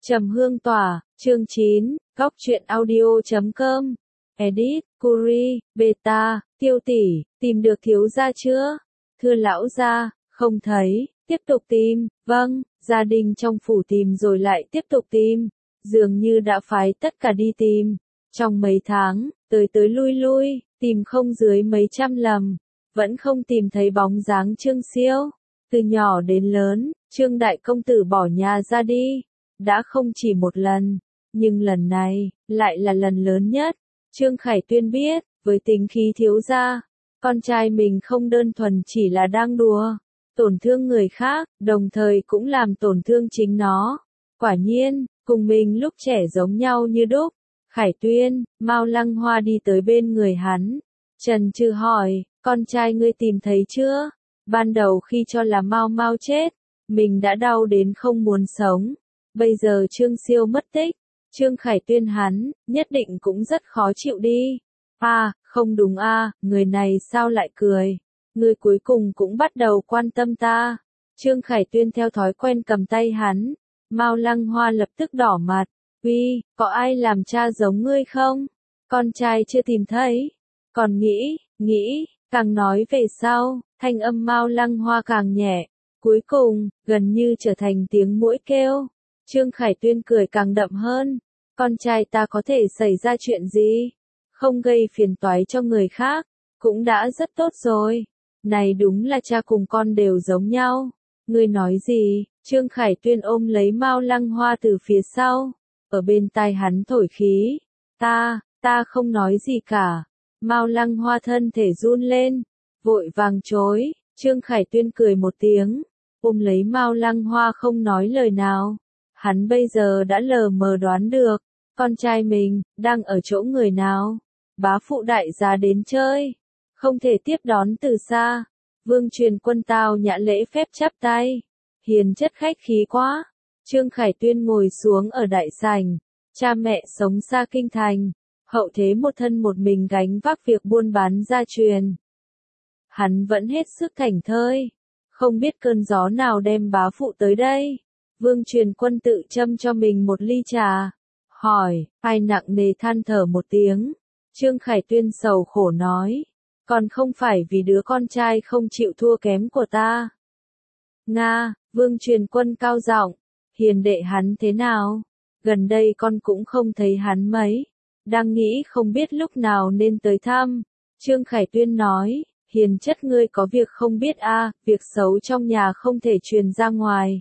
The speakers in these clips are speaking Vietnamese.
Trầm hương tỏa, chương 9, góc truyện audio.com. Edit, Curi, Beta, Tiêu tỷ, tìm được thiếu gia chưa? Thưa lão gia, không thấy, tiếp tục tìm, vâng, gia đình trong phủ tìm rồi lại tiếp tục tìm, dường như đã phái tất cả đi tìm. Trong mấy tháng, tới lui lui, tìm không dưới mấy trăm lần, vẫn không tìm thấy bóng dáng Trương Siêu. Từ nhỏ đến lớn, Trương đại công tử bỏ nhà ra đi, đã không chỉ một lần, nhưng lần này, lại là lần lớn nhất. Trương Khải Tuyên biết, với tính khí thiếu gia, con trai mình không đơn thuần chỉ là đang đùa, tổn thương người khác, đồng thời cũng làm tổn thương chính nó. Quả nhiên, cùng mình lúc trẻ giống nhau như đúc. Khải Tuyên, Mao Lăng Hoa đi tới bên người hắn. Trần Trừ hỏi, con trai ngươi tìm thấy chưa? Ban đầu khi cho là Mao Mao chết, mình đã đau đến không muốn sống. Bây giờ Trương Siêu mất tích, Trương Khải Tuyên hắn, nhất định cũng rất khó chịu đi. Không đúng người này sao lại cười? Người cuối cùng cũng bắt đầu quan tâm ta. Trương Khải Tuyên theo thói quen cầm tay hắn. Mao Lăng Hoa lập tức đỏ mặt. Uy, có ai làm cha giống ngươi không? Con trai chưa tìm thấy. Còn nghĩ, càng nói về sau, thanh âm Mao Lăng Hoa càng nhẹ. Cuối cùng, gần như trở thành tiếng muỗi kêu. Trương Khải Tuyên cười càng đậm hơn. Con trai ta có thể xảy ra chuyện gì? Không gây phiền toái cho người khác, cũng đã rất tốt rồi. Này đúng là cha cùng con đều giống nhau. Ngươi nói gì? Trương Khải Tuyên ôm lấy Mao Lăng Hoa từ phía sau, ở bên tai hắn thổi khí. Ta không nói gì cả. Mao Lăng Hoa thân thể run lên, vội vàng chối. Trương Khải Tuyên cười một tiếng, ôm lấy Mao Lăng Hoa không nói lời nào. Hắn bây giờ đã lờ mờ đoán được, con trai mình, đang ở chỗ người nào. Bá phụ đại gia đến chơi, không thể tiếp đón từ xa. Vương Truyền Quân tao nhã lễ phép chắp tay, hiền chất khách khí quá. Trương Khải Tuyên ngồi xuống ở đại sảnh, cha mẹ sống xa kinh thành, hậu thế một thân một mình gánh vác việc buôn bán gia truyền. Hắn vẫn hết sức thảnh thơi, không biết cơn gió nào đem bá phụ tới đây. Vương Truyền Quân tự châm cho mình một ly trà, hỏi, ai nặng nề than thở một tiếng. Trương Khải Tuyên sầu khổ nói, còn không phải vì đứa con trai không chịu thua kém của ta. Vương Truyền Quân cao giọng, hiền đệ hắn thế nào? Gần đây con cũng không thấy hắn mấy, đang nghĩ không biết lúc nào nên tới thăm. Trương Khải Tuyên nói, hiền chất ngươi có việc không biết việc xấu trong nhà không thể truyền ra ngoài.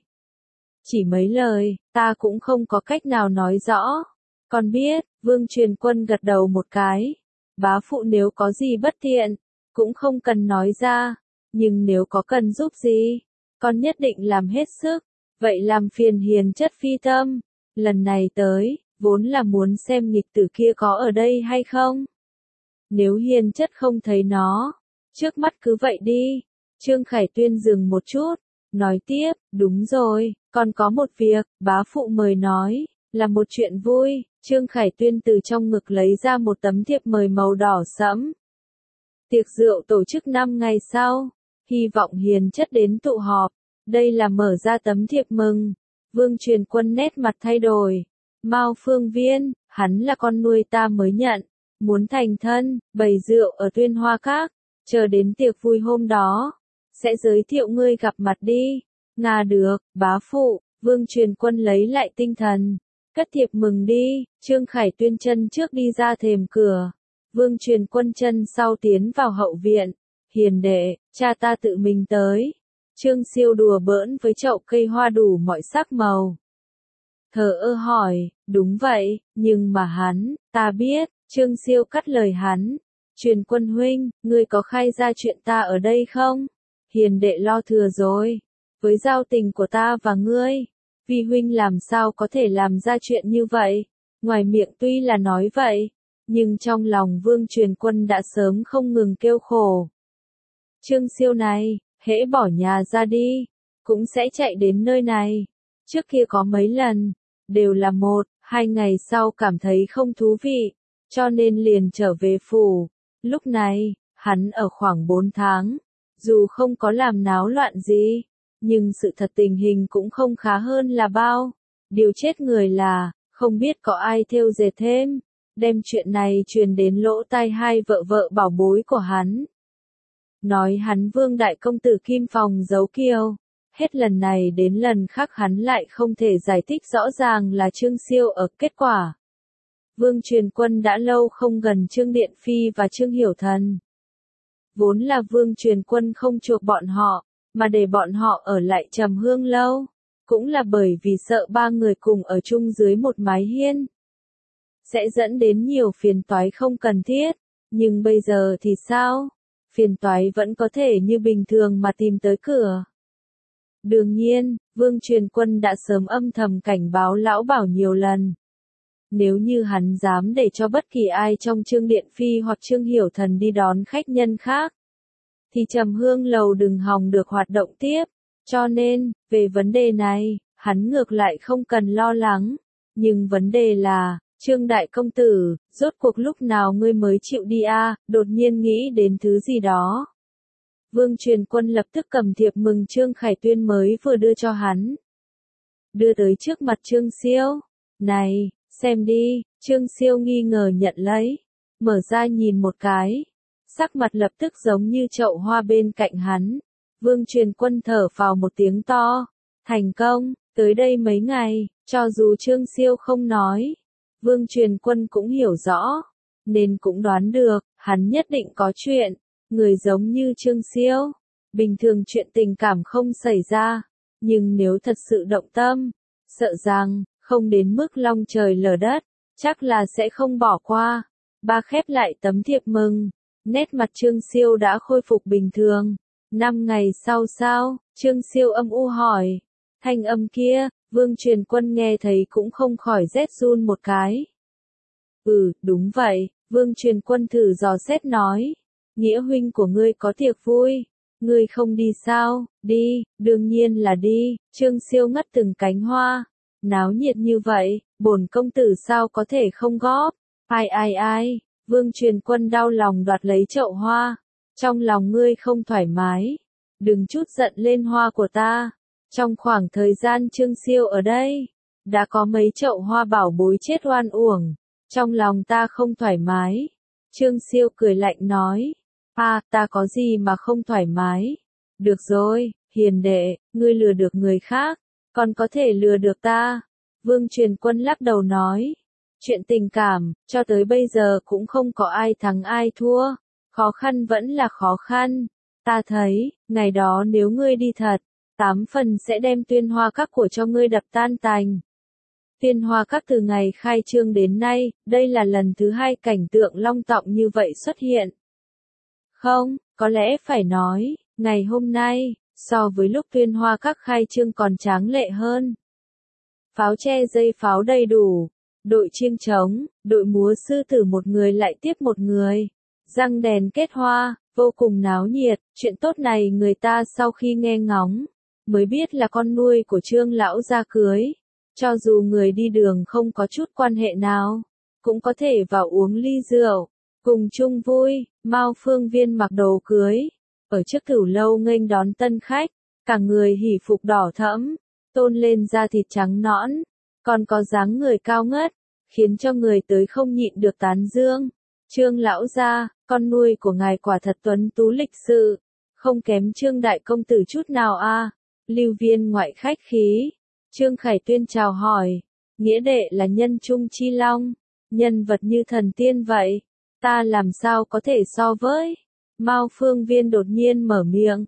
Chỉ mấy lời, ta cũng không có cách nào nói rõ. Con biết, Vương Truyền Quân gật đầu một cái. Bá phụ nếu có gì bất thiện, cũng không cần nói ra. Nhưng nếu có cần giúp gì, con nhất định làm hết sức. Vậy làm phiền hiền chất phi tâm. Lần này tới, vốn là muốn xem nghịch tử kia có ở đây hay không. Nếu hiền chất không thấy nó, trước mắt cứ vậy đi. Trương Khải Tuyên dừng một chút, nói tiếp, đúng rồi, còn có một việc, bá phụ mời nói, là một chuyện vui. Trương Khải Tuyên từ trong ngực lấy ra một tấm thiệp mời màu đỏ sẫm. Tiệc rượu tổ chức 5 ngày sau, hy vọng hiền chất đến tụ họp. Đây là mở ra tấm thiệp mừng. Vương Truyền Quân nét mặt thay đổi. Mao Phương Viên, hắn là con nuôi ta mới nhận, muốn thành thân, bày rượu ở Tuyên Hoa Các, chờ đến tiệc vui hôm đó, sẽ giới thiệu ngươi gặp mặt đi. Được, bá phụ. Vương Truyền Quân lấy lại tinh thần, cất thiệp mừng đi. Trương Khải Tuyên chân trước đi ra thềm cửa, Vương Truyền Quân chân sau tiến vào hậu viện. Hiền đệ, cha ta tự mình tới. Trương Siêu đùa bỡn với chậu cây hoa đủ mọi sắc màu. Thờ ơ hỏi, đúng vậy, nhưng mà ta biết. Trương Siêu cắt lời hắn. Truyền Quân huynh, ngươi có khai ra chuyện ta ở đây không? Hiền đệ lo thừa rồi. Với giao tình của ta và ngươi, vi huynh làm sao có thể làm ra chuyện như vậy? Ngoài miệng tuy là nói vậy, nhưng trong lòng Vương Truyền Quân đã sớm không ngừng kêu khổ. Trương Siêu này, hễ bỏ nhà ra đi, cũng sẽ chạy đến nơi này. Trước kia có mấy lần, đều là 1-2 ngày sau cảm thấy không thú vị, cho nên liền trở về phủ. Lúc này, hắn ở khoảng 4 tháng, dù không có làm náo loạn gì, nhưng sự thật tình hình cũng không khá hơn là bao. Điều chết người là, không biết có ai thêu dệt thêm, đem chuyện này truyền đến lỗ tai hai vợ vợ bảo bối của hắn. Nói hắn Vương đại công tử Kim Phòng giấu kiêu, hết lần này đến lần khác hắn lại không thể giải thích rõ ràng là Trương Siêu ở kết quả. Vương Truyền Quân đã lâu không gần Trương Điện Phi và Trương Hiểu Thần. Vốn là Vương Truyền Quân không chuộc bọn họ, mà để bọn họ ở lại Trầm Hương lâu, cũng là bởi vì sợ ba người cùng ở chung dưới một mái hiên sẽ dẫn đến nhiều phiền toái không cần thiết, nhưng bây giờ thì sao? Phiền toái vẫn có thể như bình thường mà tìm tới cửa. Đương nhiên, Vương Truyền Quân đã sớm âm thầm cảnh báo lão bảo nhiều lần. Nếu như hắn dám để cho bất kỳ ai trong Trương Điện Phi hoặc Trương Hiểu Thần đi đón khách nhân khác, thì Trầm Hương lầu đừng hòng được hoạt động tiếp. Cho nên, về vấn đề này, hắn ngược lại không cần lo lắng. Nhưng vấn đề là, Trương đại công tử, rốt cuộc lúc nào ngươi mới chịu đi a? Đột nhiên nghĩ đến thứ gì đó. Vương Truyền Quân lập tức cầm thiệp mừng Trương Khải Tuyên mới vừa đưa cho hắn. Đưa tới trước mặt Trương Siêu. Này, xem đi, Trương Siêu nghi ngờ nhận lấy. Mở ra nhìn một cái. Sắc mặt lập tức giống như chậu hoa bên cạnh hắn. Vương Truyền Quân thở phào một tiếng to. Thành công, tới đây mấy ngày, cho dù Trương Siêu không nói. Vương Truyền Quân cũng hiểu rõ. Nên cũng đoán được, hắn nhất định có chuyện. Người giống như Trương Siêu. Bình thường chuyện tình cảm không xảy ra. Nhưng nếu thật sự động tâm, sợ rằng, không đến mức long trời lở đất, chắc là sẽ không bỏ qua. Ba khép lại tấm thiệp mừng. Nét mặt Trương Siêu đã khôi phục bình thường. 5 ngày sau sao? Trương Siêu âm u hỏi. Thanh âm kia, Vương Truyền Quân nghe thấy cũng không khỏi rét run một cái. Đúng vậy, Vương Truyền Quân thử dò xét nói. Nghĩa huynh của ngươi có tiệc vui. Ngươi không đi sao? Đi, đương nhiên là đi. Trương Siêu ngất từng cánh hoa. Náo nhiệt như vậy, bổn công tử sao có thể không góp? Ai. Vương Truyền Quân đau lòng đoạt lấy chậu hoa. Trong lòng ngươi không thoải mái. Đừng chút giận lên hoa của ta. Trong khoảng thời gian Trương Siêu ở đây, đã có mấy chậu hoa bảo bối chết oan uổng. Trong lòng ta không thoải mái. Trương Siêu cười lạnh nói. Ta có gì mà không thoải mái? Được rồi, hiền đệ, ngươi lừa được người khác, còn có thể lừa được ta. Vương Truyền Quân lắc đầu nói. Chuyện tình cảm, cho tới bây giờ cũng không có ai thắng ai thua. Khó khăn vẫn là khó khăn. Ta thấy, ngày đó nếu ngươi đi thật, 8 phần sẽ đem Tuyên Hoa Các của cho ngươi đập tan tành. Tuyên Hoa Các từ ngày khai trương đến nay, đây là lần thứ 2 cảnh tượng long trọng như vậy xuất hiện. Không, có lẽ phải nói, ngày hôm nay, so với lúc Tuyên Hoa Các khai trương còn tráng lệ hơn. Pháo tre dây pháo đầy đủ, đội chiêng trống, đội múa sư tử một người lại tiếp một người, răng đèn kết hoa, vô cùng náo nhiệt. Chuyện tốt này người ta sau khi nghe ngóng, mới biết là con nuôi của Trương lão gia cưới. Cho dù người đi đường không có chút quan hệ nào, cũng có thể vào uống ly rượu, cùng chung vui. Mao Phương Viên mặc đồ cưới, ở trước Cửu lâu nghênh đón tân khách, cả người hỉ phục đỏ thẫm, tôn lên da thịt trắng nõn, còn có dáng người cao ngất, khiến cho người tới không nhịn được tán dương. Trương lão gia, con nuôi của ngài quả thật tuấn tú lịch sự, không kém Trương đại công tử chút nào a. Lưu Viên ngoại khách khí. Trương Khải Tuyên chào hỏi. Nghĩa đệ là nhân trung chi long, nhân vật như thần tiên vậy, ta làm sao có thể so với. Mao Phương Viên đột nhiên mở miệng.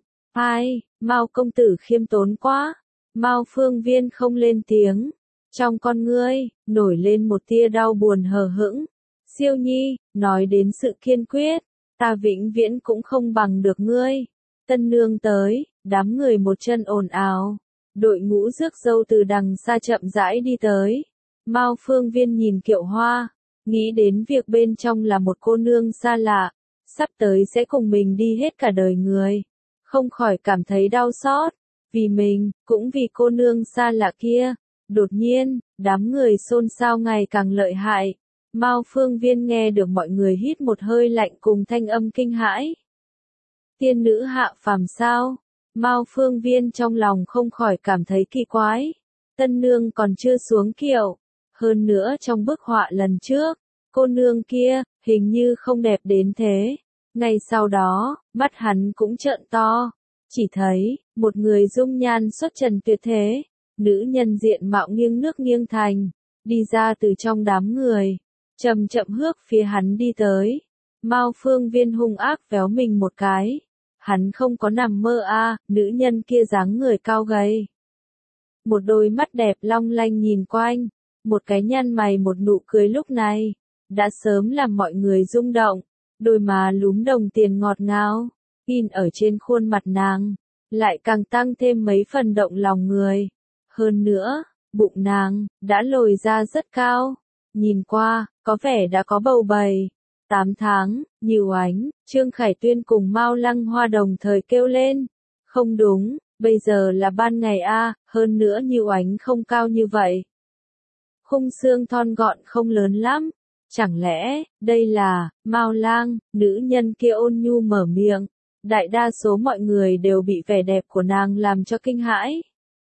Mao công tử khiêm tốn quá. Mao Phương Viên không lên tiếng. Trong con ngươi, nổi lên một tia đau buồn hờ hững. Siêu nhi, nói đến sự kiên quyết, ta vĩnh viễn cũng không bằng được ngươi. Tân nương tới, đám người một chân ồn ào. Đội ngũ rước dâu từ đằng xa chậm rãi đi tới. Mao Phương Viên nhìn Kiệu Hoa, nghĩ đến việc bên trong là một cô nương xa lạ, sắp tới sẽ cùng mình đi hết cả đời người. Không khỏi cảm thấy đau xót, vì mình, cũng vì cô nương xa lạ kia. Đột nhiên, đám người xôn xao ngày càng lợi hại. Mao Phương Viên nghe được mọi người hít một hơi lạnh cùng thanh âm kinh hãi. Tiên nữ hạ phàm sao? Mao Phương Viên trong lòng không khỏi cảm thấy kỳ quái. tân nương còn chưa xuống kiệu. Hơn nữa trong bức họa lần trước, cô nương kia, hình như không đẹp đến thế. Ngay sau đó, mắt hắn cũng trợn to. Chỉ thấy, một người dung nhan xuất trần tuyệt thế, nữ nhân diện mạo nghiêng nước nghiêng thành, đi ra từ trong đám người, chậm chậm hước phía hắn đi tới. Mao Phương Viên hung ác véo mình một cái. Hắn không có nằm mơ nữ nhân kia dáng người cao gầy. Một đôi mắt đẹp long lanh nhìn quanh, một cái nhăn mày một nụ cười lúc này, đã sớm làm mọi người rung động. Đôi má lúm đồng tiền ngọt ngào, in ở trên khuôn mặt nàng, lại càng tăng thêm mấy phần động lòng người. Hơn nữa, bụng nàng, đã lồi ra rất cao, nhìn qua, có vẻ đã có bầu bầy. 8 tháng, Như Oánh, Trương Khải Tuyên cùng Mao Lăng Hoa đồng thời kêu lên. Không đúng, bây giờ là ban ngày hơn nữa Như Oánh không cao như vậy. Khung xương thon gọn không lớn lắm. Chẳng lẽ, đây là, Mao Lang, nữ nhân kia ôn nhu mở miệng. Đại đa số mọi người đều bị vẻ đẹp của nàng làm cho kinh hãi.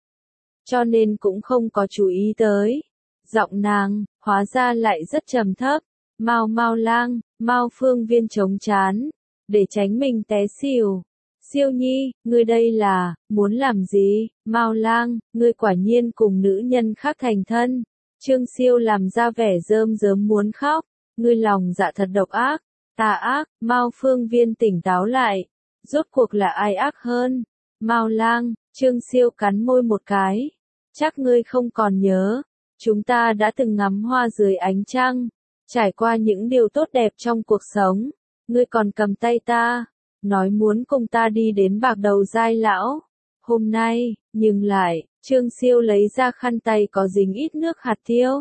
Cho nên cũng không có chú ý tới. Giọng nàng, hóa ra lại rất trầm thấp. Mao Lang, Mao Phương Viên chống chán, để tránh mình té xỉu. Siêu Nhi, ngươi đây là, muốn làm gì? Mao Lang, ngươi quả nhiên cùng nữ nhân khác thành thân. Trương Siêu làm ra vẻ rơm rớm muốn khóc. Ngươi lòng dạ thật độc ác, tà ác. Mao Phương Viên tỉnh táo lại. Rốt cuộc là ai ác hơn? Mao Lang, Trương Siêu cắn môi một cái. Chắc ngươi không còn nhớ. Chúng ta đã từng ngắm hoa dưới ánh trăng. Trải qua những điều tốt đẹp trong cuộc sống. Ngươi còn cầm tay ta. Nói muốn cùng ta đi đến bạc đầu giai lão. Hôm nay, nhưng lại, Trương Siêu lấy ra khăn tay có dính ít nước hạt tiêu.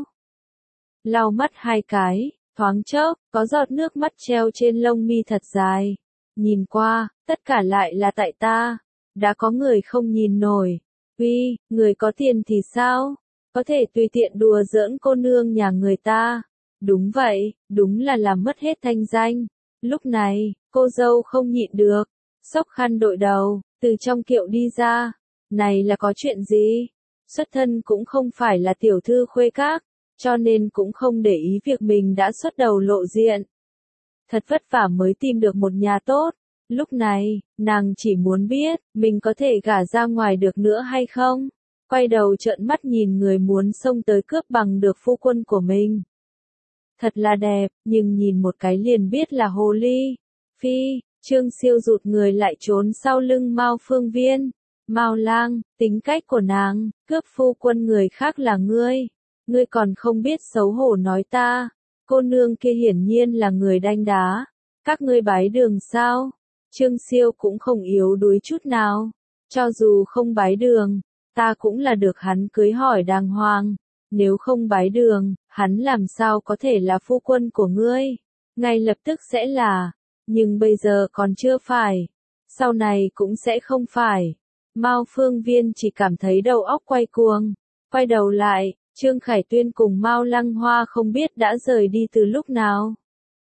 Lau mắt hai cái, thoáng chốc, có giọt nước mắt treo trên lông mi thật dài. Nhìn qua, tất cả lại là tại ta. Đã có người không nhìn nổi. Uy, người có tiền thì sao? Có thể tùy tiện đùa giỡn cô nương nhà người ta. Đúng vậy, đúng là làm mất hết thanh danh. Lúc này, cô dâu không nhịn được. Xốc khăn đội đầu, từ trong kiệu đi ra. Này là có chuyện gì? Xuất thân cũng không phải là tiểu thư khuê các, cho nên cũng không để ý việc mình đã xuất đầu lộ diện. Thật vất vả mới tìm được một nhà tốt. Lúc này, nàng chỉ muốn biết, mình có thể gả ra ngoài được nữa hay không? Quay đầu trợn mắt nhìn người muốn xông tới cướp bằng được phu quân của mình. Thật là đẹp, nhưng nhìn một cái liền biết là hồ ly. Phi, Trương Siêu rụt người lại trốn sau lưng Mao Phương Viên. Mao Lang, tính cách của nàng, cướp phu quân người khác là ngươi. Ngươi còn không biết xấu hổ nói ta. Cô nương kia hiển nhiên là người đanh đá. Các ngươi bái đường sao? Trương Siêu cũng không yếu đuối chút nào. Cho dù không bái đường, ta cũng là được hắn cưới hỏi đàng hoàng. Nếu không bái đường, hắn làm sao có thể là phu quân của ngươi? Ngay lập tức sẽ là. Nhưng bây giờ còn chưa phải. Sau này cũng sẽ không phải. Mao Phương Viên chỉ cảm thấy đầu óc quay cuồng. Quay đầu lại, Trương Khải Tuyên cùng Mao Lăng Hoa không biết đã rời đi từ lúc nào.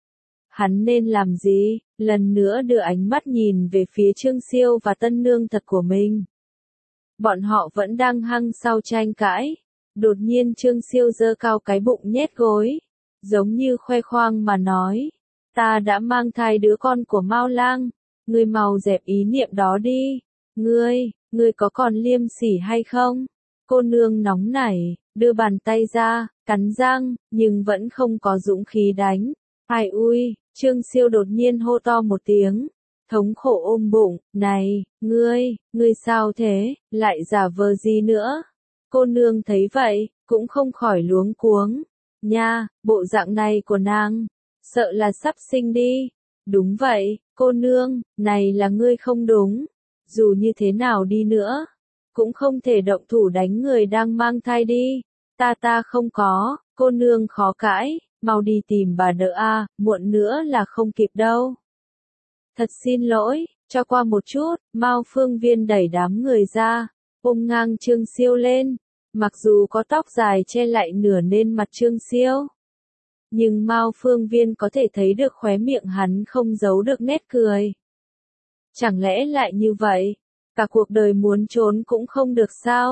Hắn nên làm gì? Lần nữa đưa ánh mắt nhìn về phía Trương Siêu và tân nương thật của mình. Bọn họ vẫn đang hăng sau tranh cãi. Đột nhiên Trương Siêu giơ cao cái bụng nhét gối. Giống như khoe khoang mà nói. Ta đã mang thai đứa con của Mao Lang. Ngươi mau dẹp ý niệm đó đi. Ngươi có còn liêm sỉ hay không? Cô nương nóng nảy, đưa bàn tay ra, cắn răng, nhưng vẫn không có dũng khí đánh. Ai ui, Trương Siêu đột nhiên hô to một tiếng. Thống khổ ôm bụng, này, ngươi sao thế, lại giả vờ gì nữa? Cô nương thấy vậy, cũng không khỏi luống cuống. Nha, bộ dạng này của nàng, sợ là sắp sinh đi. Đúng vậy, cô nương, này là ngươi không đúng. Dù như thế nào đi nữa, cũng không thể động thủ đánh người đang mang thai đi. Ta không có, cô nương khó cãi, mau đi tìm bà đỡ muộn nữa là không kịp đâu. Thật xin lỗi, cho qua một chút. Mao Phương Viên đẩy đám người ra, ôm ngang Trương Siêu lên. Mặc dù có tóc dài che lại nửa nên mặt Trương Siêu, nhưng Mao Phương Viên có thể thấy được khóe miệng hắn không giấu được nét cười. Chẳng lẽ lại như vậy, cả cuộc đời muốn trốn cũng không được sao?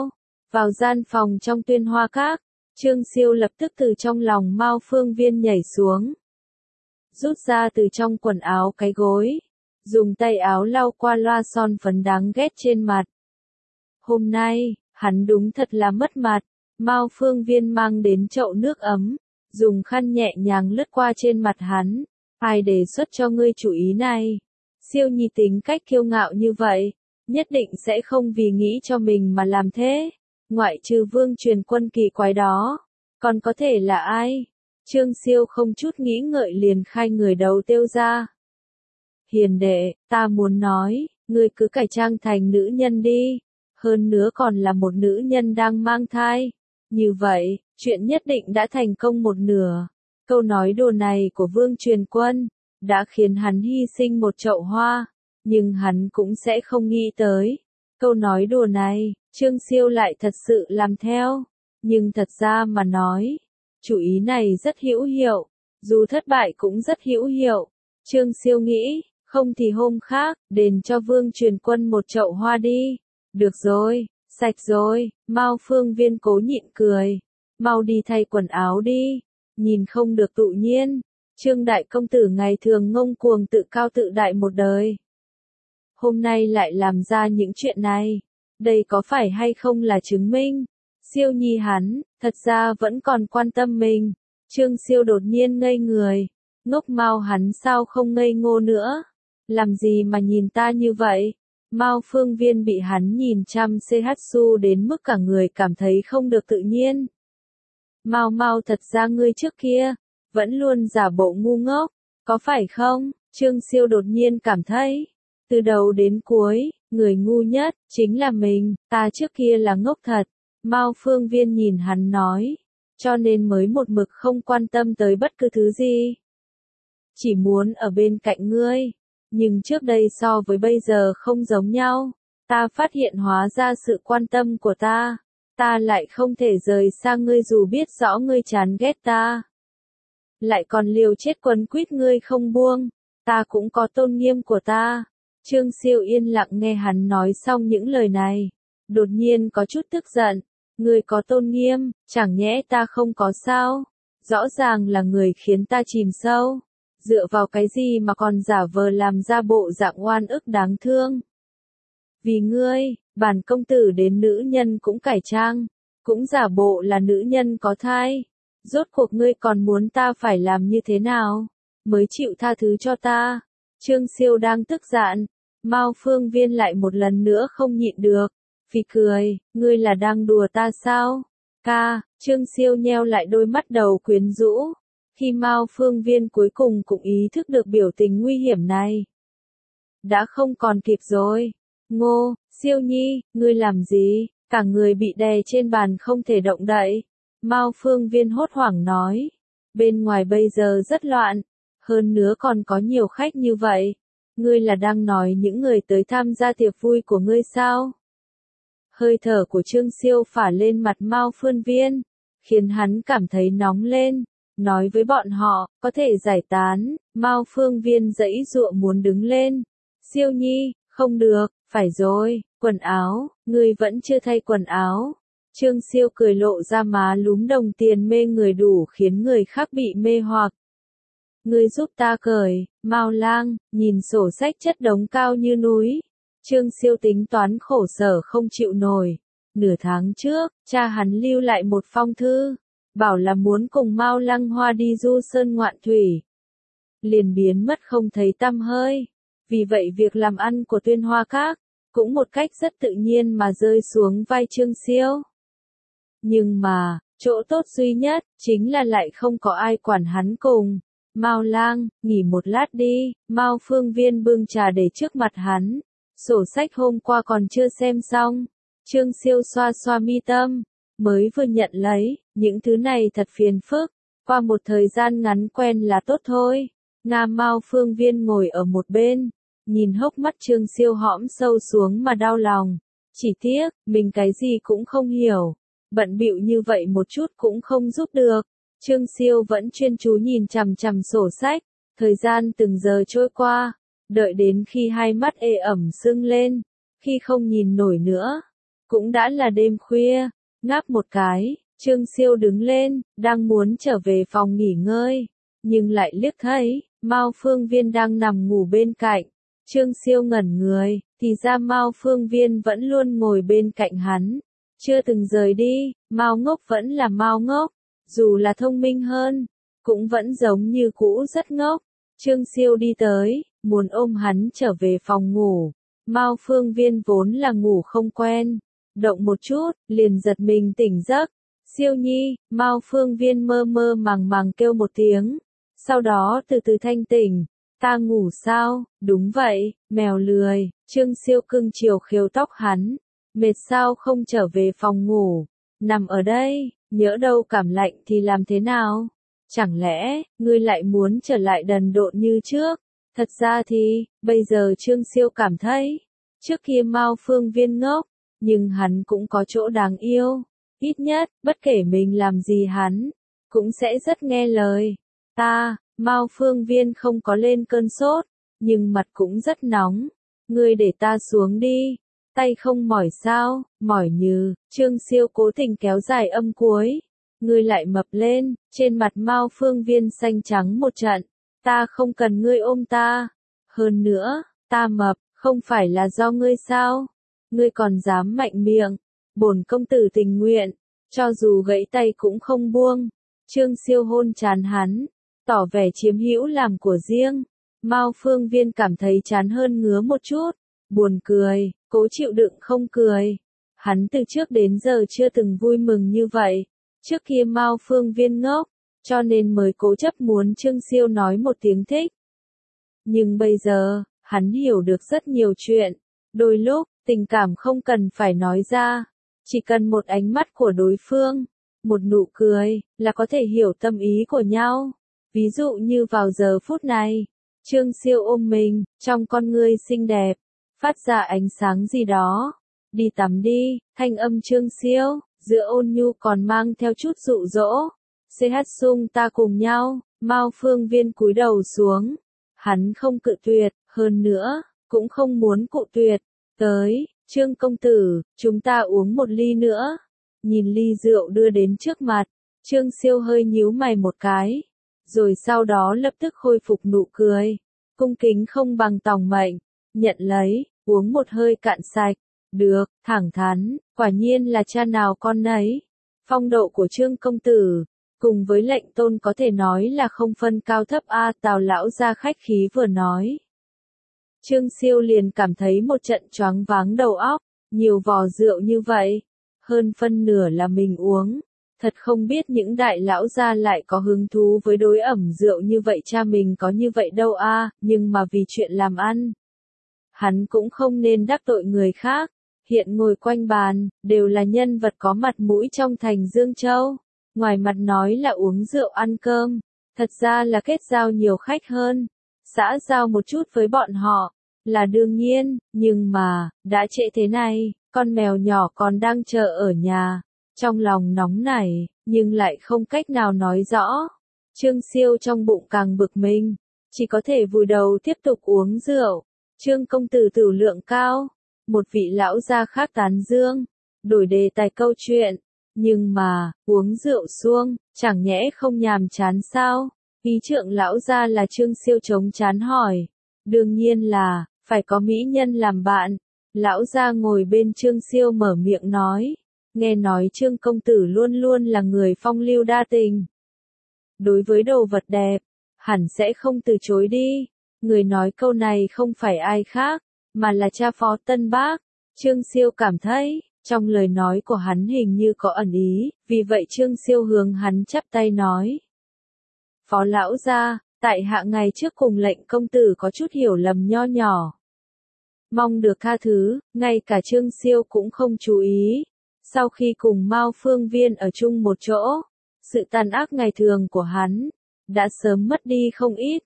Vào gian phòng trong Tuyên Hoa Các, Trương Siêu lập tức từ trong lòng Mao Phương Viên nhảy xuống. Rút ra từ trong quần áo cái gối, dùng tay áo lau qua loa son phấn đáng ghét trên mặt. Hôm nay, hắn đúng thật là mất mặt. Mao Phương Viên mang đến chậu nước ấm, dùng khăn nhẹ nhàng lướt qua trên mặt hắn. Ai đề xuất cho ngươi chủ ý này? Siêu Nhi tính cách kiêu ngạo như vậy, nhất định sẽ không vì nghĩ cho mình mà làm thế. Ngoại trừ Vương Truyền Quân kỳ quái đó, còn có thể là ai? Trương Siêu không chút nghĩ ngợi liền khai người đầu tiêu ra. Hiền đệ, ta muốn nói, ngươi cứ cải trang thành nữ nhân đi, hơn nữa còn là một nữ nhân đang mang thai. Như vậy, chuyện nhất định đã thành công một nửa. Câu nói đùa này của Vương Truyền Quân đã khiến hắn hy sinh một chậu hoa, nhưng hắn cũng sẽ không nghĩ tới. Câu nói đùa này, Trương Siêu lại thật sự làm theo. Nhưng thật ra mà nói, chủ ý này rất hữu hiệu, dù thất bại cũng rất hữu hiệu. Trương Siêu nghĩ, không thì hôm khác, đền cho Vương Truyền Quân một chậu hoa đi. Được rồi, sạch rồi. Mao Phương Viên cố nhịn cười. Mau đi thay quần áo đi. Nhìn không được tự nhiên. Trương đại công tử ngày thường ngông cuồng tự cao tự đại một đời, hôm nay lại làm ra những chuyện này. Đây có phải hay không là chứng minh Siêu Nhi hắn thật ra vẫn còn quan tâm mình. Trương Siêu đột nhiên ngây người. Ngốc Mao hắn sao không ngây ngô nữa? Làm gì mà nhìn ta như vậy? Mao Phương Viên bị hắn nhìn chăm CHU đến mức cả người cảm thấy không được tự nhiên. Mao thật ra ngươi trước kia vẫn luôn giả bộ ngu ngốc, có phải không? Trương Siêu đột nhiên cảm thấy, từ đầu đến cuối, người ngu nhất chính là mình, ta trước kia là ngốc thật. Mao Phương Viên nhìn hắn nói, cho nên mới một mực không quan tâm tới bất cứ thứ gì. Chỉ muốn ở bên cạnh ngươi, nhưng trước đây so với bây giờ không giống nhau. Ta phát hiện hóa ra sự quan tâm của ta lại không thể rời xa ngươi dù biết rõ ngươi chán ghét ta. Lại còn liều chết quấn quýt ngươi không buông, ta cũng có tôn nghiêm của ta. Trương Siêu yên lặng nghe hắn nói xong những lời này, đột nhiên có chút tức giận. Ngươi có tôn nghiêm, chẳng nhẽ ta không có sao? Rõ ràng là người khiến ta chìm sâu. Dựa vào cái gì mà còn giả vờ làm ra bộ dạng oan ức đáng thương? Vì ngươi, bản công tử đến nữ nhân cũng cải trang, cũng giả bộ là nữ nhân có thai. Rốt cuộc ngươi còn muốn ta phải làm như thế nào mới chịu tha thứ cho ta? Trương Siêu đang tức giận, Mao Phương Viên lại một lần nữa không nhịn được, phì cười, ngươi là đang đùa ta sao? Ca, Trương Siêu nheo lại đôi mắt đầu quyến rũ. Khi Mao Phương Viên cuối cùng cũng ý thức được biểu tình nguy hiểm này, đã không còn kịp rồi. Ngô, Siêu Nhi, ngươi làm gì? Cả người bị đè trên bàn không thể động đậy. Mao Phương Viên hốt hoảng nói, bên ngoài bây giờ rất loạn, hơn nữa còn có nhiều khách như vậy. Ngươi là đang nói những người tới tham gia tiệc vui của ngươi sao? Hơi thở của Trương Siêu phả lên mặt Mao Phương Viên, khiến hắn cảm thấy nóng lên. Nói với bọn họ, có thể giải tán. Mao Phương Viên giãy giụa muốn đứng lên. Siêu Nhi, không được, phải rồi, quần áo, ngươi vẫn chưa thay quần áo. Trương Siêu cười lộ ra má lúm đồng tiền mê người đủ khiến người khác bị mê hoặc. Ngươi giúp ta cởi. Mao Lang nhìn sổ sách chất đống cao như núi. Trương Siêu tính toán khổ sở không chịu nổi. Nửa tháng trước, cha hắn lưu lại một phong thư, bảo là muốn cùng Mao Lăng Hoa đi du sơn ngoạn thủy. Liền biến mất không thấy tăm hơi. Vì vậy việc làm ăn của Tuyên Hoa Các cũng một cách rất tự nhiên mà rơi xuống vai Trương Siêu. Nhưng mà, chỗ tốt duy nhất chính là lại không có ai quản hắn cùng. Mao Lang, nghỉ một lát đi. Mao Phương Viên bưng trà để trước mặt hắn. Sổ sách hôm qua còn chưa xem xong. Trương Siêu xoa xoa mi tâm, mới vừa nhận lấy. Những thứ này thật phiền phức, qua một thời gian ngắn quen là tốt thôi. Mao Phương Viên ngồi ở một bên, nhìn hốc mắt Trương Siêu hõm sâu xuống mà đau lòng. Chỉ tiếc, mình cái gì cũng không hiểu, bận bịu như vậy một chút cũng không giúp được. Trương Siêu vẫn chuyên chú nhìn chằm chằm sổ sách, thời gian từng giờ trôi qua, đợi đến khi hai mắt ê ẩm sưng lên, khi không nhìn nổi nữa, cũng đã là đêm khuya. Ngáp một cái, Trương Siêu đứng lên, đang muốn trở về phòng nghỉ ngơi, nhưng lại liếc thấy Mao Phương Viên đang nằm ngủ bên cạnh. Trương Siêu ngẩn người, thì ra Mao Phương Viên vẫn luôn ngồi bên cạnh hắn, chưa từng rời đi. Mao Ngốc vẫn là Mao Ngốc, dù là thông minh hơn, cũng vẫn giống như cũ rất ngốc. Trương Siêu đi tới, muốn ôm hắn trở về phòng ngủ. Mao Phương Viên vốn là ngủ không quen, động một chút, liền giật mình tỉnh giấc. Siêu Nhi, Mao Phương Viên mơ mơ màng màng kêu một tiếng, sau đó từ từ thanh tỉnh. Ta ngủ sao? Đúng vậy, mèo lười. Trương Siêu cưng chiều khều tóc hắn. Mệt sao không trở về phòng ngủ? Nằm ở đây, nhỡ đâu cảm lạnh thì làm thế nào? Chẳng lẽ, ngươi lại muốn trở lại đần độn như trước? Thật ra thì, bây giờ Trương Siêu cảm thấy, trước kia Mao Phương Viên ngốc, nhưng hắn cũng có chỗ đáng yêu. Ít nhất, bất kể mình làm gì hắn, cũng sẽ rất nghe lời. Mao Phương Viên không có lên cơn sốt, nhưng mặt cũng rất nóng. Ngươi để ta xuống đi. Tay không mỏi sao? Mỏi như. Trương Siêu cố tình kéo dài âm cuối. Ngươi lại mập lên. Trên mặt Mao Phương Viên xanh trắng một trận. Ta không cần ngươi ôm ta. Hơn nữa, ta mập, không phải là do ngươi sao? Ngươi còn dám mạnh miệng. Bổn công tử tình nguyện, cho dù gãy tay cũng không buông. Trương Siêu hôn trán hắn, tỏ vẻ chiếm hữu làm của riêng. Mao Phương Viên cảm thấy chán hơn ngứa một chút, buồn cười, cố chịu đựng không cười. Hắn từ trước đến giờ chưa từng vui mừng như vậy. Trước kia Mao Phương Viên ngốc, cho nên mới cố chấp muốn Trương Siêu nói một tiếng thích. Nhưng bây giờ, hắn hiểu được rất nhiều chuyện. Đôi lúc, tình cảm không cần phải nói ra, chỉ cần một ánh mắt của đối phương, một nụ cười, là có thể hiểu tâm ý của nhau. Ví dụ như vào giờ phút này, Trương Siêu ôm mình, trong con ngươi xinh đẹp, phát ra ánh sáng gì đó. Đi tắm đi, thanh âm Trương Siêu, giữa ôn nhu còn mang theo chút dụ dỗ. CH Sung ta cùng nhau. Mao Phương Viên cúi đầu xuống. Hắn không cự tuyệt, hơn nữa, cũng không muốn cự tuyệt. Tới, Trương công tử, chúng ta uống một ly nữa. Nhìn ly rượu đưa đến trước mặt, Trương Siêu hơi nhíu mày một cái, rồi sau đó lập tức khôi phục nụ cười. Cung kính không bằng tòng mệnh, nhận lấy, uống một hơi cạn sạch. Được, thẳng thắn, quả nhiên là cha nào con nấy. Phong độ của Trương công tử, cùng với lệnh tôn có thể nói là không phân cao thấp a. Tào lão gia khách khí vừa nói. Trương Siêu liền cảm thấy một trận choáng váng đầu óc, nhiều vò rượu như vậy, hơn phân nửa là mình uống. Thật không biết những đại lão gia lại có hứng thú với đối ẩm rượu như vậy, cha mình có như vậy đâu a. Nhưng mà vì chuyện làm ăn, hắn cũng không nên đắc tội người khác. Hiện ngồi quanh bàn, đều là nhân vật có mặt mũi trong thành Dương Châu. Ngoài mặt nói là uống rượu ăn cơm, thật ra là kết giao nhiều khách hơn, xã giao một chút với bọn họ, là đương nhiên. Nhưng mà, đã trễ thế này, con mèo nhỏ còn đang chờ ở nhà, trong lòng nóng nảy, nhưng lại không cách nào nói rõ. Trương Siêu trong bụng càng bực mình, chỉ có thể vùi đầu tiếp tục uống rượu. Trương công tử tửu lượng cao, một vị lão gia khác tán dương, đổi đề tài câu chuyện. Nhưng mà, uống rượu suông, chẳng nhẽ không nhàm chán sao? Ý Trượng lão gia là Trương Siêu chống chán hỏi. Đương nhiên là, phải có mỹ nhân làm bạn. Lão gia ngồi bên Trương Siêu mở miệng nói. Nghe nói Trương công tử luôn luôn là người phong lưu đa tình. Đối với đồ vật đẹp, hẳn sẽ không từ chối đi. Người nói câu này không phải ai khác, mà là cha Phó Tân Bác. Trương Siêu cảm thấy, trong lời nói của hắn hình như có ẩn ý, vì vậy Trương Siêu hướng hắn chắp tay nói. Phó lão gia, tại hạ ngày trước cùng lệnh công tử có chút hiểu lầm nho nhỏ. Mong được tha thứ, ngay cả Trương Siêu cũng không chú ý. Sau khi cùng Mao Phương Viên ở chung một chỗ, sự tàn ác ngày thường của hắn, đã sớm mất đi không ít.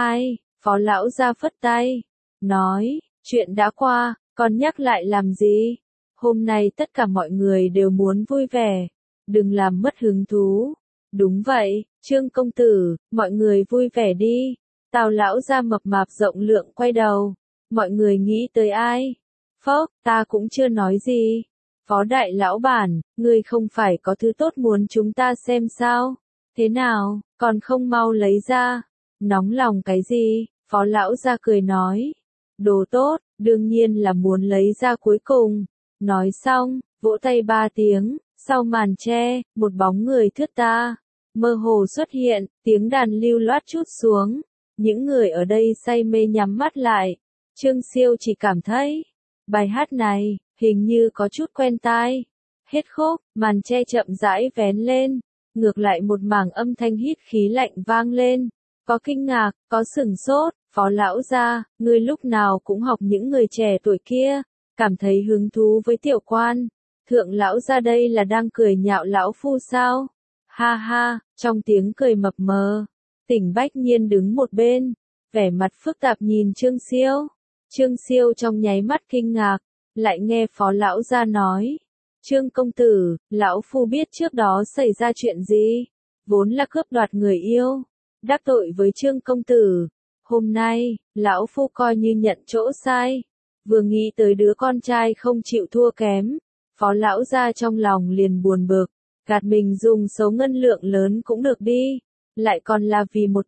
Phó lão gia phất tay, nói, chuyện đã qua, còn nhắc lại làm gì? Hôm nay tất cả mọi người đều muốn vui vẻ, đừng làm mất hứng thú. Đúng vậy, Trương công tử, mọi người vui vẻ đi. Tào lão gia mập mạp rộng lượng quay đầu, mọi người nghĩ tới ai? Phốc, ta cũng chưa nói gì. Phó đại lão bản, ngươi không phải có thứ tốt muốn chúng ta xem sao? Thế nào, còn không mau lấy ra? Nóng lòng cái gì? Phó lão gia cười nói. Đồ tốt, đương nhiên là muốn lấy ra cuối cùng. Nói xong, vỗ tay 3 tiếng, sau màn tre, một bóng người thướt tha mơ hồ xuất hiện, tiếng đàn lưu loát trút xuống. Những người ở đây say mê nhắm mắt lại. Trương Siêu chỉ cảm thấy, bài hát này, hình như có chút quen tai. Hết khúc, màn che chậm rãi vén lên. Ngược lại một mảng âm thanh hít khí lạnh vang lên. Có kinh ngạc, có sửng sốt, Phó lão gia, ngươi lúc nào cũng học những người trẻ tuổi kia, cảm thấy hứng thú với tiểu quan. Thượng lão gia đây là đang cười nhạo lão phu sao? Ha ha, trong tiếng cười mập mờ, Tỉnh Bách Nhiên đứng một bên, vẻ mặt phức tạp nhìn Trương Siêu. Trương Siêu trong nháy mắt kinh ngạc, lại nghe Phó lão gia nói. Trương công tử, lão phu biết trước đó xảy ra chuyện gì, vốn là cướp đoạt người yêu, đắc tội với Trương công tử. Hôm nay, lão phu coi như nhận chỗ sai, vừa nghĩ tới đứa con trai không chịu thua kém, Phó lão gia trong lòng liền buồn bực, gạt mình dùng số ngân lượng lớn cũng được đi, lại còn là vì một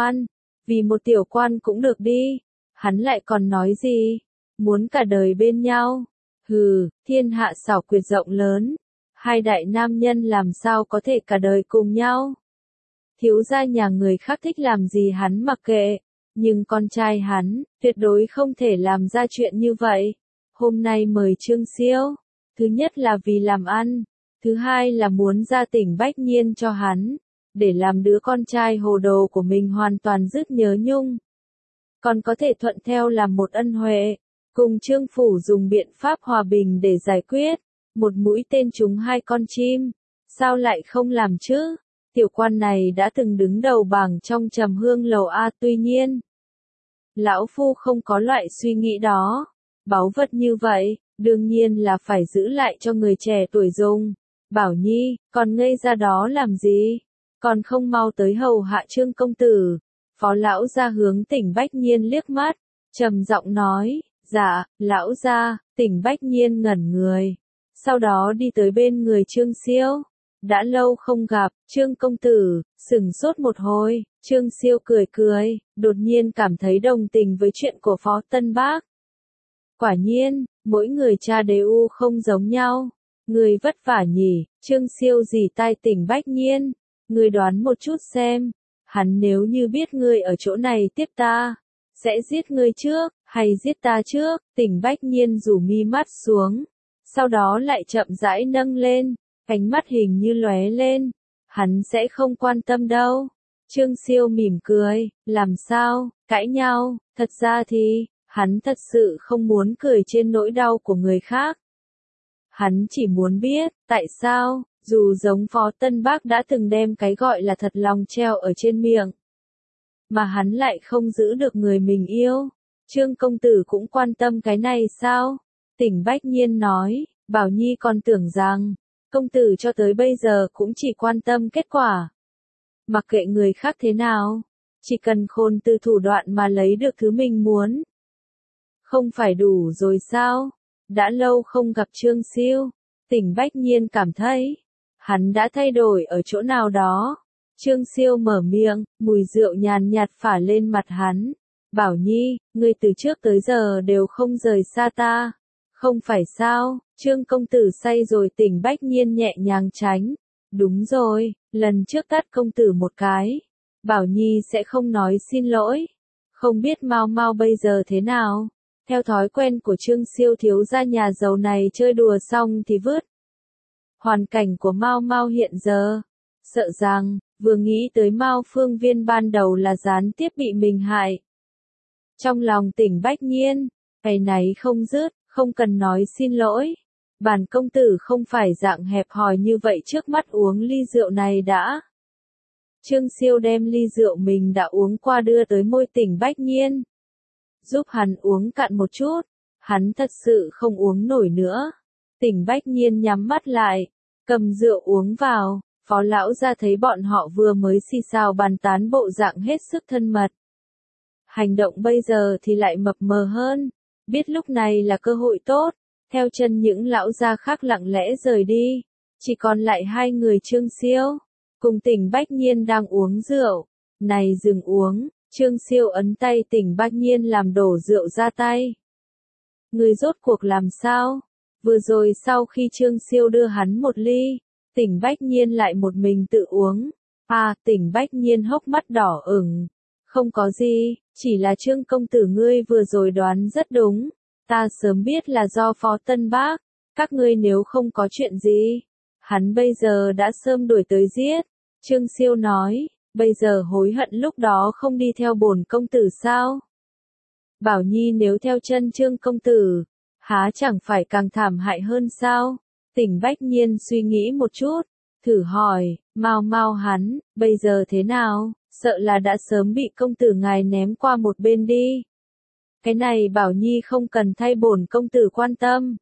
tiểu quan cũng được đi. Hắn lại còn nói gì? Muốn cả đời bên nhau. Hừ, thiên hạ xảo quyệt rộng lớn, hai đại nam nhân làm sao có thể cả đời cùng nhau. Thiếu gia nhà người khác thích làm gì hắn mặc kệ, nhưng con trai hắn, tuyệt đối không thể làm ra chuyện như vậy. Hôm nay mời Trương Siêu, thứ nhất là vì làm ăn, thứ hai là muốn ra Tỉnh Bách Nhiên cho hắn, để làm đứa con trai hồ đồ của mình hoàn toàn dứt nhớ nhung. Còn có thể thuận theo làm một ân huệ, cùng Trương phủ dùng biện pháp hòa bình để giải quyết, một mũi tên trúng 2 con chim, sao lại không làm chứ? Tiểu quan này đã từng đứng đầu bảng trong Trầm Hương lầu A, tuy nhiên, lão phu không có loại suy nghĩ đó. Báu vật như vậy, đương nhiên là phải giữ lại cho người trẻ tuổi dùng. Bảo Nhi, còn ngây ra đó làm gì? Còn không mau tới hầu hạ Trương công tử. Phó lão gia hướng Tỉnh Bách Nhiên liếc mắt, trầm giọng nói. Dạ, lão gia. Tỉnh Bách Nhiên ngẩn người, sau đó đi tới bên người Trương Siêu. Đã lâu không gặp, Trương công tử. Sửng sốt một hồi, Trương Siêu cười cười, đột nhiên cảm thấy đồng tình với chuyện của Phó Tân Bác. Quả nhiên, mỗi người cha đều không giống nhau. Người vất vả nhỉ? Trương Siêu rỉ tai Tỉnh Bách Nhiên. Người đoán một chút xem, hắn nếu như biết ngươi ở chỗ này tiếp ta, sẽ giết ngươi trước, hay giết ta trước? Tỉnh Bách Nhiên rủ mi mắt xuống, sau đó lại chậm rãi nâng lên, ánh mắt hình như lóe lên. Hắn sẽ không quan tâm đâu. Trương Siêu mỉm cười, làm sao, cãi nhau, thật ra thì, hắn thật sự không muốn cười trên nỗi đau của người khác. Hắn chỉ muốn biết, tại sao, dù giống Phó Tân Bác đã từng đem cái gọi là thật lòng treo ở trên miệng, mà hắn lại không giữ được người mình yêu. Trương công tử cũng quan tâm cái này sao? Tỉnh Bách Nhiên nói, Bảo Nhi còn tưởng rằng, công tử cho tới bây giờ cũng chỉ quan tâm kết quả. Mặc kệ người khác thế nào, chỉ cần khôn từ thủ đoạn mà lấy được thứ mình muốn. Không phải đủ rồi sao? Đã lâu không gặp Trương Siêu, Tỉnh Bách Nhiên cảm thấy, hắn đã thay đổi ở chỗ nào đó. Trương Siêu mở miệng, mùi rượu nhàn nhạt phả lên mặt hắn. Bảo Nhi, ngươi từ trước tới giờ đều không rời xa ta. Không phải sao? Trương công tử say rồi. Tỉnh Bách Nhiên nhẹ nhàng tránh. Đúng rồi, lần trước tát công tử một cái. Bảo Nhi sẽ không nói xin lỗi. Không biết Mau Mau bây giờ thế nào? Theo thói quen của Trương Siêu, thiếu gia nhà giàu này chơi đùa xong thì vứt. Hoàn cảnh của Mau Mau hiện giờ, sợ rằng, vừa nghĩ tới Mao Phương Viên ban đầu là gián tiếp bị mình hại. Trong lòng Tỉnh Bách Nhiên, áy náy không dứt, không cần nói xin lỗi. Bản công tử không phải dạng hẹp hòi như vậy, trước mắt uống ly rượu này đã. Trương Siêu đem ly rượu mình đã uống qua đưa tới môi Tỉnh Bách Nhiên. Giúp hắn uống cạn một chút, hắn thật sự không uống nổi nữa. Tỉnh Bách Nhiên nhắm mắt lại, cầm rượu uống vào. Phó lão gia thấy bọn họ vừa mới xì xào bàn tán bộ dạng hết sức thân mật. Hành động bây giờ thì lại mập mờ hơn, biết lúc này là cơ hội tốt, theo chân những lão gia khác lặng lẽ rời đi. Chỉ còn lại hai người Trương Siêu, cùng Tỉnh Bách Nhiên đang uống rượu. Này dừng uống, Trương Siêu ấn tay Tỉnh Bách Nhiên làm đổ rượu ra tay. Người rốt cuộc làm sao? Vừa rồi sau khi Trương Siêu đưa hắn một ly, Tỉnh Bách Nhiên lại một mình tự uống. Tỉnh Bách Nhiên hốc mắt đỏ ửng. Không có gì, chỉ là Trương công tử ngươi vừa rồi đoán rất đúng. Ta sớm biết là do Phó Tân Bác, các ngươi nếu không có chuyện gì, hắn bây giờ đã sớm đuổi tới giết. Trương Siêu nói, bây giờ hối hận lúc đó không đi theo bổn công tử sao? Bảo Nhi nếu theo chân Trương công tử, há chẳng phải càng thảm hại hơn sao? Tỉnh Bách Nhiên suy nghĩ một chút, thử hỏi, mau hắn, bây giờ thế nào? Sợ là đã sớm bị công tử ngài ném qua một bên đi. Cái này Bảo Nhi không cần thay bổn công tử quan tâm.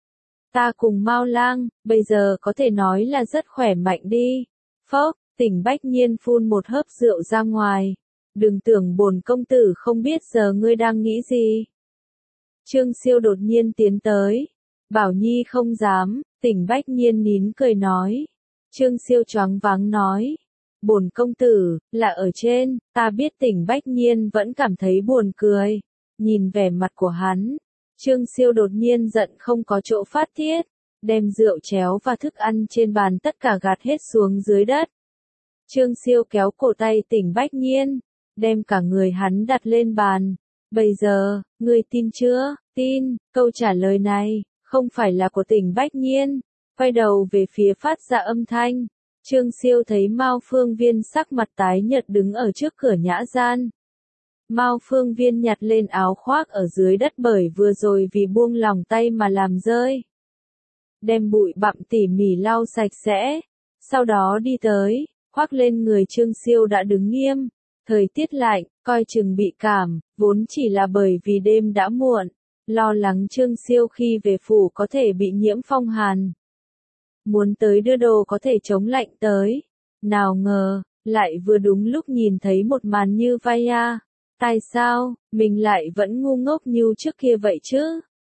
Ta cùng Mao Lang, bây giờ có thể nói là rất khỏe mạnh đi. Phốc, Tỉnh Bách Nhiên phun một hớp rượu ra ngoài. Đừng tưởng bổn công tử không biết giờ ngươi đang nghĩ gì. Trương Siêu đột nhiên tiến tới. Bảo Nhi không dám, Tỉnh Bách Nhiên nín cười nói. Trương Siêu choáng váng nói. Bổn công tử, là ở trên, ta biết Tỉnh Bách Nhiên vẫn cảm thấy buồn cười. Nhìn vẻ mặt của hắn, Trương Siêu đột nhiên giận không có chỗ phát tiết, đem rượu chéo và thức ăn trên bàn tất cả gạt hết xuống dưới đất. Trương Siêu kéo cổ tay Tỉnh Bách Nhiên, đem cả người hắn đặt lên bàn. Bây giờ, ngươi tin chưa? Tin, câu trả lời này, không phải là của Tỉnh Bách Nhiên. Quay đầu về phía phát ra âm thanh. Trương Siêu thấy Mao Phương Viên sắc mặt tái nhợt đứng ở trước cửa nhã gian. Mao Phương Viên nhặt lên áo khoác ở dưới đất bởi vừa rồi vì buông lòng tay mà làm rơi. Đem bụi bặm tỉ mỉ lau sạch sẽ. Sau đó đi tới, khoác lên người Trương Siêu đã đứng nghiêm. Thời tiết lạnh, coi chừng bị cảm, vốn chỉ là bởi vì đêm đã muộn. Lo lắng Trương Siêu khi về phủ có thể bị nhiễm phong hàn. Muốn tới đưa đồ có thể chống lạnh tới. Nào ngờ, lại vừa đúng lúc nhìn thấy một màn như vậy à. Tại sao, mình lại vẫn ngu ngốc như trước kia vậy chứ?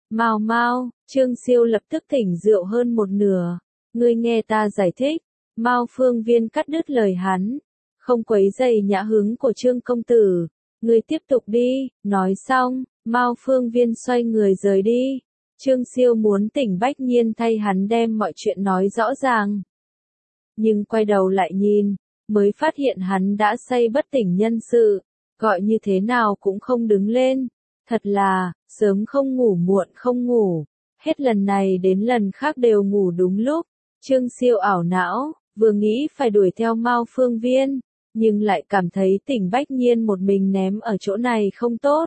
Mau, Trương Siêu lập tức tỉnh rượu hơn một nửa. Ngươi nghe ta giải thích. Mao Phương Viên cắt đứt lời hắn. Không quấy rầy nhã hứng của Trương công tử. Ngươi tiếp tục đi, nói xong, Mao Phương Viên xoay người rời đi. Trương Siêu muốn Tỉnh Bách Nhiên thay hắn đem mọi chuyện nói rõ ràng. Nhưng quay đầu lại nhìn, mới phát hiện hắn đã say bất tỉnh nhân sự, gọi như thế nào cũng không đứng lên. Thật là, sớm không ngủ muộn không ngủ, hết lần này đến lần khác đều ngủ đúng lúc. Trương Siêu ảo não, vừa nghĩ phải đuổi theo Mao Phương Viên, nhưng lại cảm thấy Tỉnh Bách Nhiên một mình ném ở chỗ này không tốt.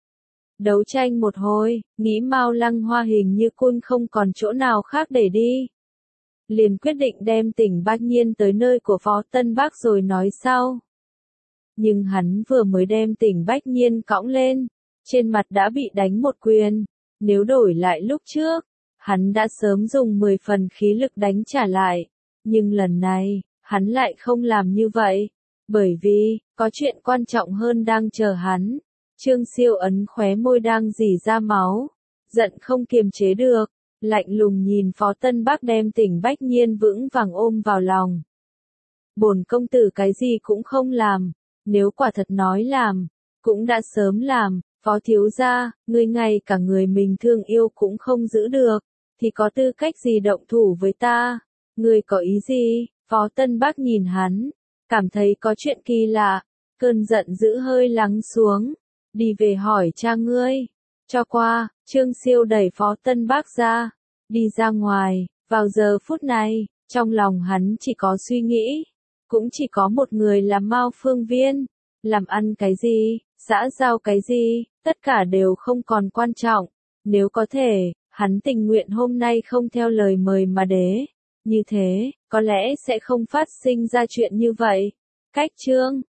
Đấu tranh một hồi, nghĩ Mao Lăng Hoa hình như cun không còn chỗ nào khác để đi. Liền quyết định đem Tỉnh Bách Nhiên tới nơi của Phó Tân Bác rồi nói sau. Nhưng hắn vừa mới đem Tỉnh Bách Nhiên cõng lên, trên mặt đã bị đánh một quyền. Nếu đổi lại lúc trước, hắn đã sớm dùng 10 phần khí lực đánh trả lại. Nhưng lần này, hắn lại không làm như vậy. Bởi vì, có chuyện quan trọng hơn đang chờ hắn. Trương Siêu ấn khóe môi đang rỉ ra máu. Giận không kiềm chế được. Lạnh lùng nhìn Phó Tân Bác đem Tỉnh Bách Nhiên vững vàng ôm vào lòng. Bổn công tử cái gì cũng không làm. Nếu quả thật nói làm, cũng đã sớm làm. Phó thiếu gia, ngươi ngay cả người mình thương yêu cũng không giữ được. Thì có tư cách gì động thủ với ta? Ngươi có ý gì? Phó Tân Bác nhìn hắn. Cảm thấy có chuyện kỳ lạ. Cơn giận dữ hơi lắng xuống. Đi về hỏi cha ngươi. Cho qua, Trương Siêu đẩy Phó Tân Bác ra. Đi ra ngoài, vào giờ phút này, trong lòng hắn chỉ có suy nghĩ. Cũng chỉ có một người là Mao Phương Viên. Làm ăn cái gì, xã giao cái gì, tất cả đều không còn quan trọng. Nếu có thể, hắn tình nguyện hôm nay không theo lời mời mà đế. Như thế, có lẽ sẽ không phát sinh ra chuyện như vậy. Cách chương